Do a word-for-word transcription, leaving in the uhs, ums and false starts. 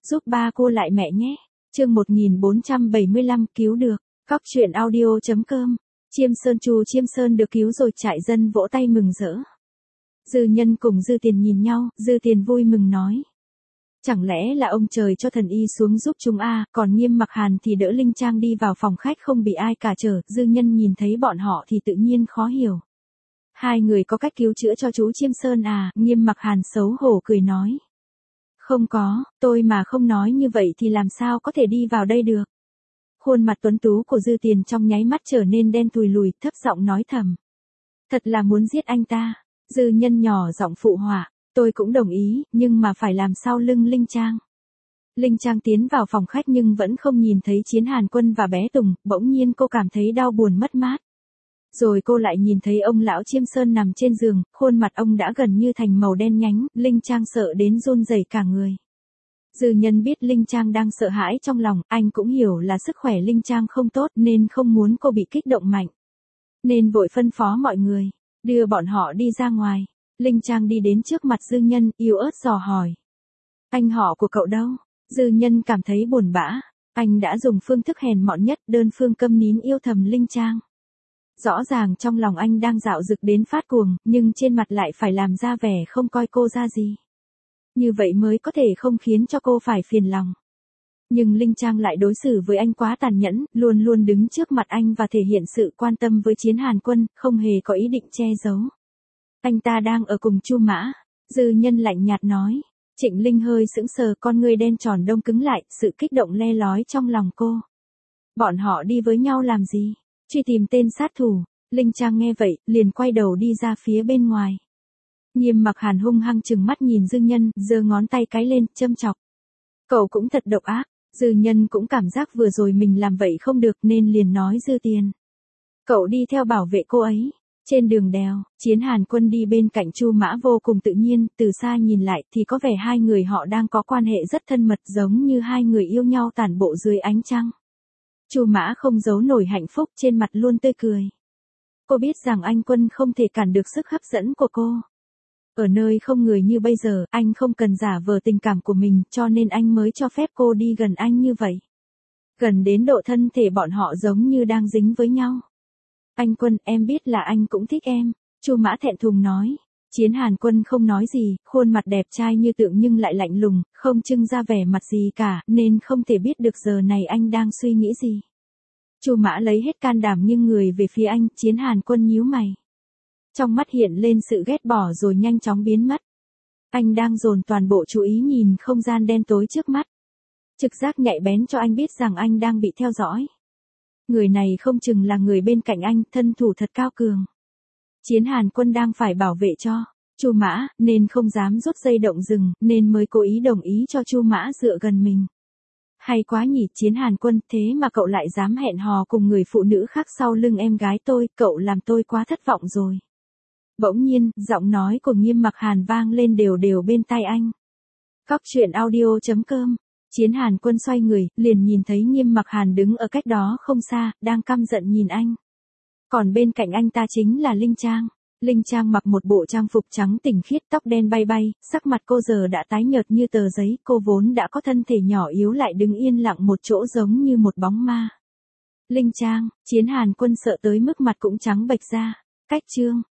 giúp ba cô lại mẹ nhé. Chương một nghìn bốn trăm bảy mươi lăm cứu được. Cóc truyện audio chấm com. Chiêm Sơn Chu Chiêm Sơn được cứu rồi, trại dân vỗ tay mừng rỡ. Dư Nhân cùng Dư Tiền nhìn nhau, Dư Tiền vui mừng nói. Chẳng lẽ là ông trời cho thần y xuống giúp chúng a? À, còn Nghiêm Mặc Hàn thì đỡ Linh Trang đi vào phòng khách không bị ai cản trở. Dư Nhân nhìn thấy bọn họ thì tự nhiên khó hiểu. Hai người có cách cứu chữa cho chú Chiêm Sơn à? Nghiêm Mặc Hàn xấu hổ cười nói. Không có, tôi mà không nói như vậy thì làm sao có thể đi vào đây được. Khuôn mặt tuấn tú của Dư Tiền trong nháy mắt trở nên đen thui lùi, thấp giọng nói thầm. Thật là muốn giết anh ta. Dư Nhân nhỏ giọng phụ họa. Tôi cũng đồng ý, nhưng mà phải làm sau lưng Linh Trang. Linh Trang tiến vào phòng khách nhưng vẫn không nhìn thấy Chiến Hàn Quân và bé Tùng, bỗng nhiên cô cảm thấy đau buồn mất mát. Rồi cô lại nhìn thấy ông lão Chiêm Sơn nằm trên giường, khuôn mặt ông đã gần như thành màu đen nhánh, Linh Trang sợ đến run rẩy cả người. Dư Nhân biết Linh Trang đang sợ hãi trong lòng, anh cũng hiểu là sức khỏe Linh Trang không tốt nên không muốn cô bị kích động mạnh. Nên vội phân phó mọi người, đưa bọn họ đi ra ngoài. Linh Trang đi đến trước mặt Dư Nhân, yếu ớt dò hỏi. Anh họ của cậu đâu? Dư Nhân cảm thấy buồn bã. Anh đã dùng phương thức hèn mọn nhất, đơn phương câm nín yêu thầm Linh Trang. Rõ ràng trong lòng anh đang dạo dực đến phát cuồng, nhưng trên mặt lại phải làm ra vẻ không coi cô ra gì. Như vậy mới có thể không khiến cho cô phải phiền lòng. Nhưng Linh Trang lại đối xử với anh quá tàn nhẫn, luôn luôn đứng trước mặt anh và thể hiện sự quan tâm với Chiến Hàn Quân, không hề có ý định che giấu. Anh ta đang ở cùng Chu Mã. Dư Nhân lạnh nhạt nói. Trịnh Linh hơi sững sờ, con ngươi đen tròn đông cứng lại, sự kích động le lói trong lòng cô. Bọn họ đi với nhau làm gì? Truy tìm tên sát thủ. Linh Trang nghe vậy, liền quay đầu đi ra phía bên ngoài. Nghiêm Mặc Hàn hung hăng trừng mắt nhìn Dư Nhân, giơ ngón tay cái lên, châm chọc. Cậu cũng thật độc ác. Dư Nhân cũng cảm giác vừa rồi mình làm vậy không được nên liền nói Dư Tiền. Cậu đi theo bảo vệ cô ấy. Trên đường đèo, Chiến Hàn Quân đi bên cạnh Chu Mã vô cùng tự nhiên, từ xa nhìn lại thì có vẻ hai người họ đang có quan hệ rất thân mật, giống như hai người yêu nhau tản bộ dưới ánh trăng. Chu Mã không giấu nổi hạnh phúc, trên mặt luôn tươi cười. Cô biết rằng anh Quân không thể cản được sức hấp dẫn của cô. Ở nơi không người như bây giờ, anh không cần giả vờ tình cảm của mình, cho nên anh mới cho phép cô đi gần anh như vậy. Gần đến độ thân thể bọn họ giống như đang dính với nhau. Anh Quân, em biết là anh cũng thích em. Chu Mã thẹn thùng nói. Chiến Hàn Quân không nói gì, khuôn mặt đẹp trai như tượng nhưng lại lạnh lùng, không trưng ra vẻ mặt gì cả, nên không thể biết được giờ này anh đang suy nghĩ gì. Chu Mã lấy hết can đảm nhưng người về phía anh, Chiến Hàn Quân nhíu mày. Trong mắt hiện lên sự ghét bỏ rồi nhanh chóng biến mất. Anh đang dồn toàn bộ chú ý nhìn không gian đen tối trước mắt. Trực giác nhạy bén cho anh biết rằng anh đang bị theo dõi. Người này không chừng là người bên cạnh anh, thân thủ thật cao cường. Chiến Hàn Quân đang phải bảo vệ cho Chu Mã, nên không dám rút dây động rừng, nên mới cố ý đồng ý cho Chu Mã dựa gần mình. Hay quá nhỉ, Chiến Hàn Quân, thế mà cậu lại dám hẹn hò cùng người phụ nữ khác sau lưng em gái tôi, cậu làm tôi quá thất vọng rồi. Bỗng nhiên, giọng nói của Nghiêm Mặc Hàn vang lên đều đều bên tai anh. Cóc truyện audio chấm com. Chiến Hàn Quân xoay người, liền nhìn thấy Nghiêm Mặc Hàn đứng ở cách đó không xa, đang căm giận nhìn anh. Còn bên cạnh anh ta chính là Linh Trang. Linh Trang mặc một bộ trang phục trắng tinh khiết, tóc đen bay bay, sắc mặt cô giờ đã tái nhợt như tờ giấy, cô vốn đã có thân thể nhỏ yếu lại đứng yên lặng một chỗ giống như một bóng ma. Linh Trang, Chiến Hàn Quân sợ tới mức mặt cũng trắng bệch ra. Cách chương